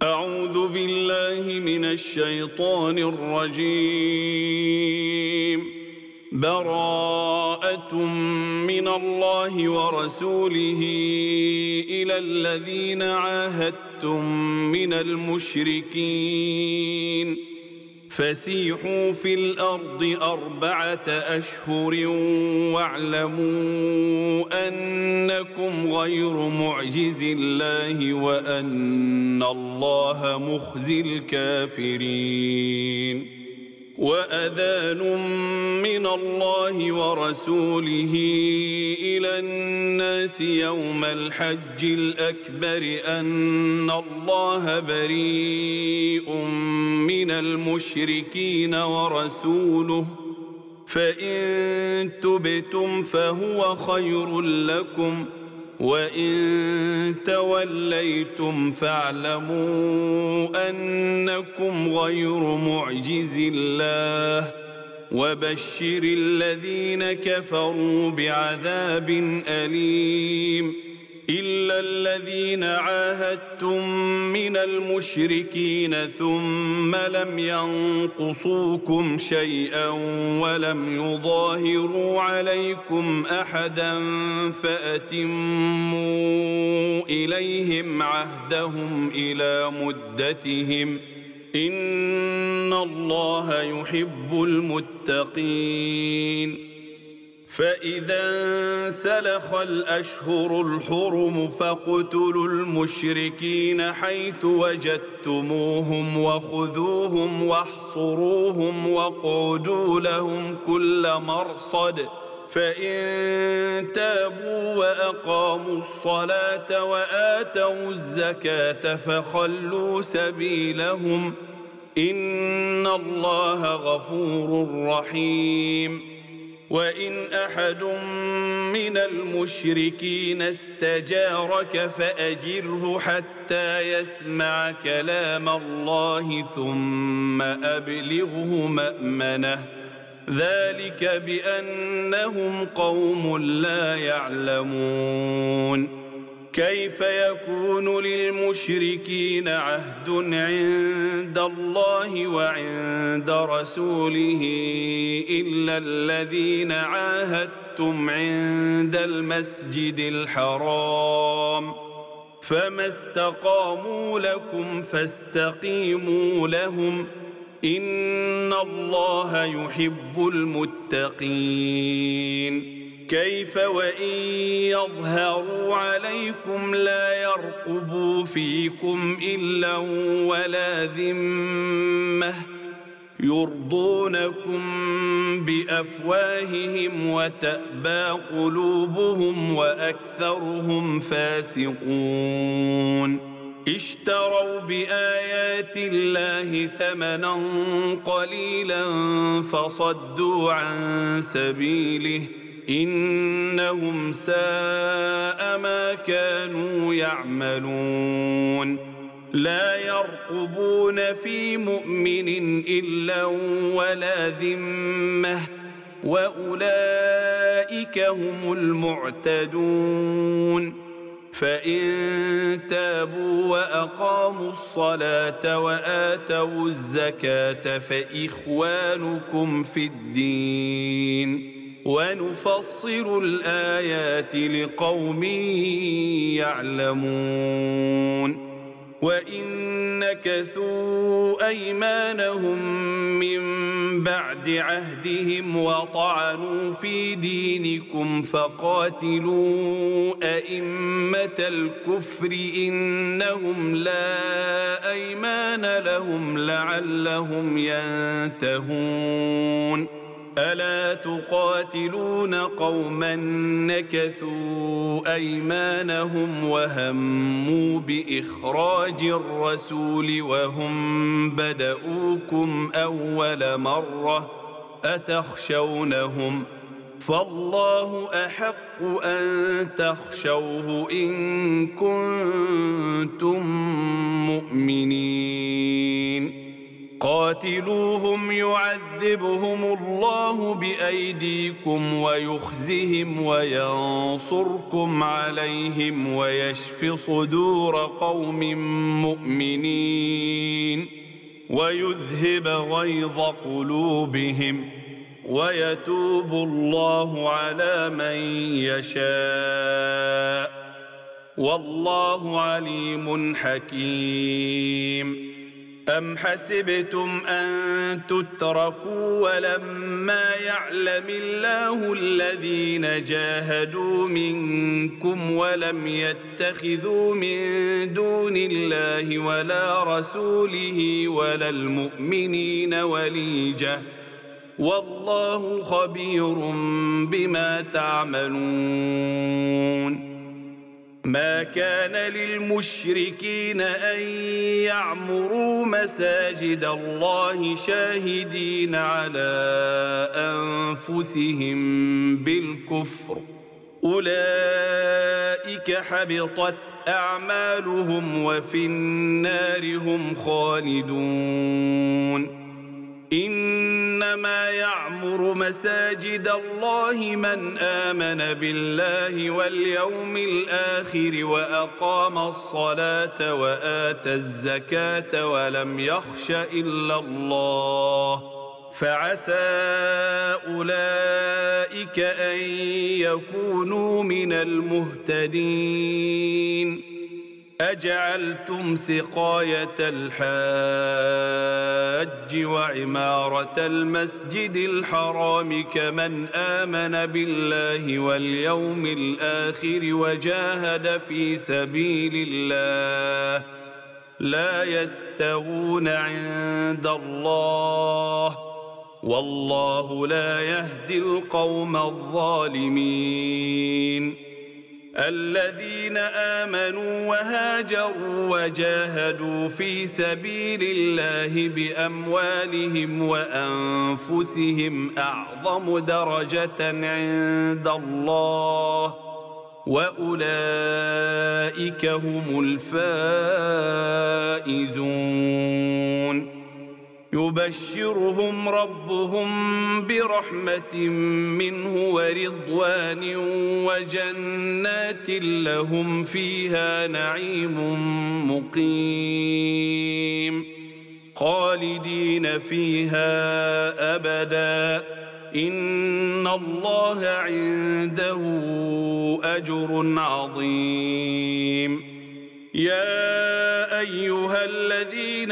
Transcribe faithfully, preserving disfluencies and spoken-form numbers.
أعوذ بالله من الشيطان الرجيم. براءة من الله ورسوله إلى الذين عاهدتم من المشركين فسيحوا في الأرض أربعة أشهر واعلموا أنكم غير معجز الله وأن الله مخزي الكافرين. وأذان من الله ورسوله إلى الناس يوم الحج الأكبر أن الله بريء من المشركين ورسوله فإن تبتم فهو خير لكم وإن توليتم فاعلموا أنكم غير معجز الله وبشر الذين كفروا بعذاب أليم. إلا الذين عاهدتم من المشركين ثم لم ينقصوكم شيئا ولم يظاهروا عليكم أحدا فأتموا إليهم عهدهم إلى مدتهم إن الله يحب المتقين. فإذا انسلخ الأشهر الحرم فاقتلوا المشركين حيث وجدتموهم وخذوهم واحصروهم واقعدوا لهم كل مرصد فإن تابوا وأقاموا الصلاة وآتوا الزكاة فخلوا سبيلهم إن الله غفور رحيم. وإن أحد من المشركين استجارك فأجره حتى يسمع كلام الله ثم أبلغه مأمنه ذلك بأنهم قوم لا يعلمون. كيف يكون للمشركين عهد عند الله وعند رسوله إلا الذين عاهدتم عند المسجد الحرام فما استقاموا لكم فاستقيموا لهم إن الله يحب المتقين. كيف وإن يظهروا عليكم لا يرقبوا فيكم إلا ولا ذمة يرضونكم بأفواههم وتأبى قلوبهم وأكثرهم فاسقون. اشتروا بآيات الله ثمنا قليلا فصدوا عن سبيله إنهم ساء ما كانوا يعملون. لا يرقبون في مؤمن إلا ولا ذمة وأولئك هم المعتدون. فإن تابوا وأقاموا الصلاة وآتوا الزكاة فإخوانكم في الدين ونفصل الآيات لقوم يعلمون. وإن نكثوا أيمانهم من بعد عهدهم وطعنوا في دينكم فقاتلوا أئمة الكفر إنهم لا أيمان لهم لعلهم ينتهون. ألا تقاتلون قوما نكثوا أيمانهم وهموا بإخراج الرسول وهم بدؤوكم أول مرة أتخشونهم فالله أحق أن تخشوه إن كنتم مؤمنين. قاتلوا قاتلوهم يعذبهم الله بأيديكم ويخزهم وينصركم عليهم ويشف صدور قوم مؤمنين ويذهب غيظ قلوبهم ويتوب الله على من يشاء والله عليم حكيم. أم حسبتم أن تتركوا ولما يعلم الله الذين جاهدوا منكم ولم يتخذوا من دون الله ولا رسوله ولا المؤمنين وليجة والله خبير بما تعملون. ما كان للمشركين أن يعمروا مساجد الله شاهدين على أنفسهم بالكفر أولئك حبطت أعمالهم وفي النار هم خالدون. إنما يعمر مساجد الله من آمن بالله واليوم الآخر وأقام الصلاة وآتى الزكاة ولم يخش إلا الله فعسى أولئك أن يكونوا من المهتدين. أجعلتم سقاية الحاج وعمارة المسجد الحرام كمن آمن بالله واليوم الآخر وجاهد في سبيل الله لا يستوون عند الله والله لا يهدي القوم الظالمين. الذين آمنوا وهاجروا وجاهدوا في سبيل الله بأموالهم وأنفسهم أعظم درجة عند الله وأولئك هم الفائزون. يبشرهم ربهم برحمة منه ورضوان وجنات لهم فيها نعيم مقيم خالدين فيها أبدا إن الله عنده أجر عظيم. يا أيها الذين